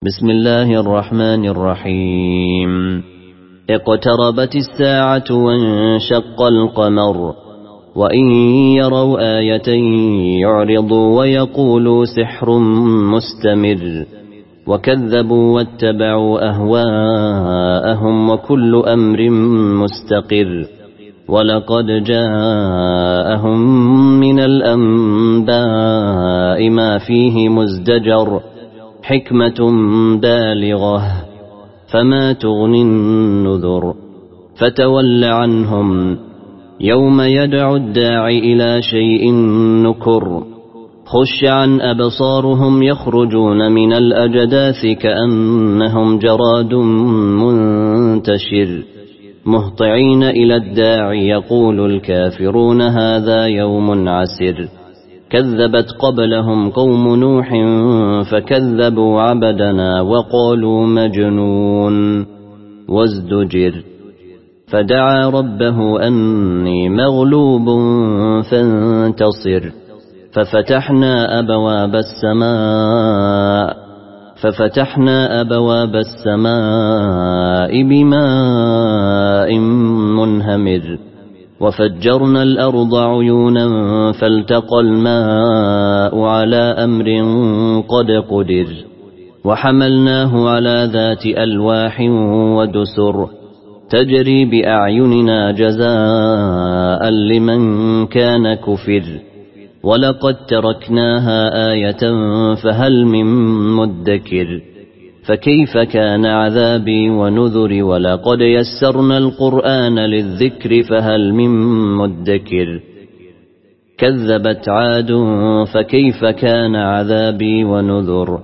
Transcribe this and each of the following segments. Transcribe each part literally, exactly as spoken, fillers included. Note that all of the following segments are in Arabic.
بسم الله الرحمن الرحيم اقتربت الساعة وانشق القمر وإن يروا آية يعرضوا ويقولوا سحر مستمر وكذبوا واتبعوا أهواءهم وكل أمر مستقر ولقد جاءهم من الأنباء ما فيه مزدجر حكمة بالغة فما تغني النذر فتول عنهم يوم يدعو الداعي إلى شيء نكر خش عن أبصارهم يخرجون من الأجداث كأنهم جراد منتشر مهطعين إلى الداعي يقول الكافرون هذا يوم عسر كذبت قبلهم قوم نوح فكذبوا عبدنا وقالوا مجنون وازدجر فدعا ربه أني مغلوب فانتصر ففتحنا أبواب السماء ففتحنا أبواب السماء بماء منهمر وفجرنا الأرض عيونا فالتقى الماء على أمر قد قدر وحملناه على ذات ألواح ودسر تجري بأعيننا جزاء لمن كان كفر ولقد تركناها آية فهل من مدكر فكيف كان عذابي ونذر ولقد يسرنا القرآن للذكر فهل من مدكر كذبت عاد فكيف كان عذابي ونذر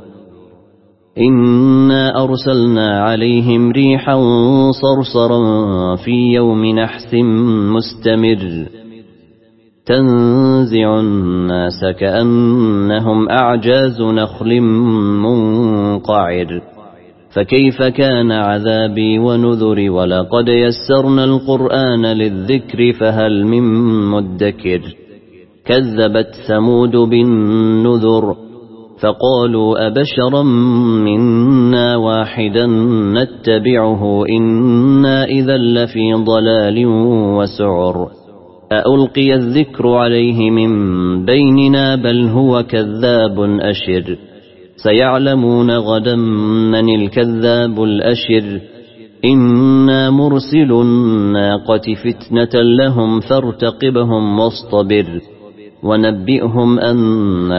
إنا أرسلنا عليهم ريحا صرصرا في يوم نحس مستمر تنزع الناس كأنهم أعجاز نخل منقعر فكيف كان عذابي ونذر ولقد يسرنا القرآن للذكر فهل من مدكر كذبت ثمود بالنذر فقالوا أبشرا منا واحدا نتبعه إنا إذا لفي ضلال وسعر أألقي الذكر عليه من بيننا بل هو كذاب أشر سيعلمون غدا من الكذاب الأشر إنا مرسل الناقة فتنة لهم فارتقبهم واصطبر ونبئهم أن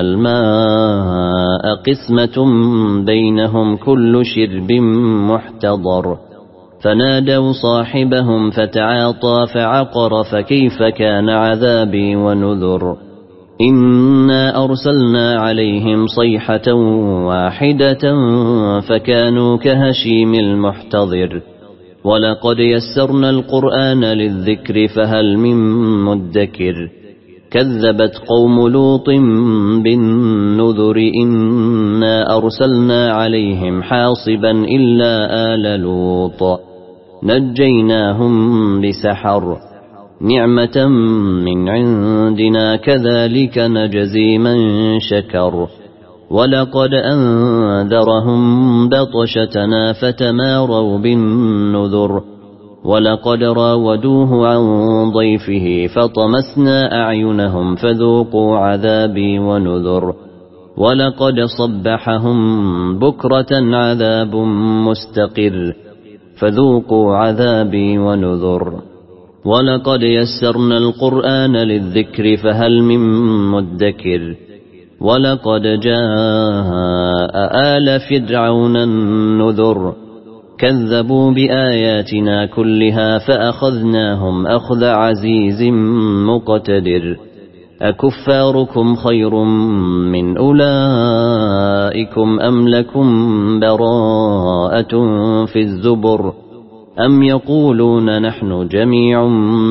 الماء قسمة بينهم كل شرب محتضر فنادوا صاحبهم فتعاطى فعقر فكيف كان عذابي ونذر إنا أرسلنا عليهم صيحة واحدة فكانوا كهشيم المحتضر ولقد يسرنا القرآن للذكر فهل من مدكر كذبت قوم لوط بالنذر إنا أرسلنا عليهم حاصبا إلا آل لوط نجيناهم بسحر نعمة من عندنا كذلك نجزي من شكر ولقد أنذرهم بطشتنا فتماروا بالنذر ولقد راودوه عن ضيفه فطمسنا أعينهم فذوقوا عذابي ونذر ولقد صبحهم بكرة عذاب مستقر فذوقوا عذابي ونذر ولقد يسرنا القرآن للذكر فهل من مدكر ولقد جاء آل فرعون النذر كذبوا بآياتنا كلها فأخذناهم أخذ عزيز مقتدر أكفاركم خير من أولئكم أم لكم براءة في الزبر أم يقولون نحن جميع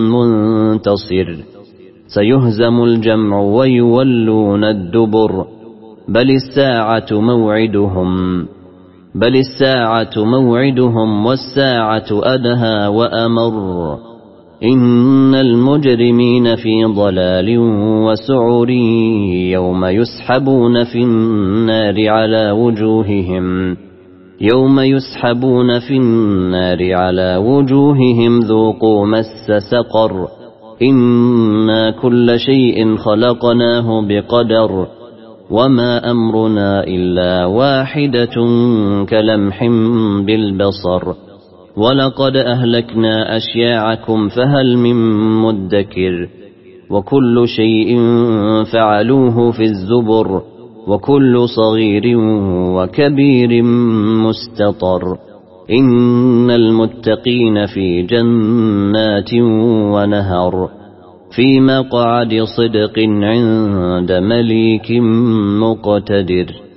منتصر سيهزم الجمع ويولون الدبر بل الساعة موعدهم بل الساعة موعدهم والساعة أدهى وأمر إن المجرمين في ضلال وسعر يوم يسحبون في النار على وجوههم يوم يسحبون في النار على وجوههم ذوقوا مس سقر إنا كل شيء خلقناه بقدر وما أمرنا إلا واحدة كلمح بالبصر ولقد أهلكنا أشياعكم فهل من مدكر وكل شيء فعلوه في الزبر وكل صغير وكبير مستطر إن المتقين في جنات ونهر في مقعد صدق عند مليك مقتدر.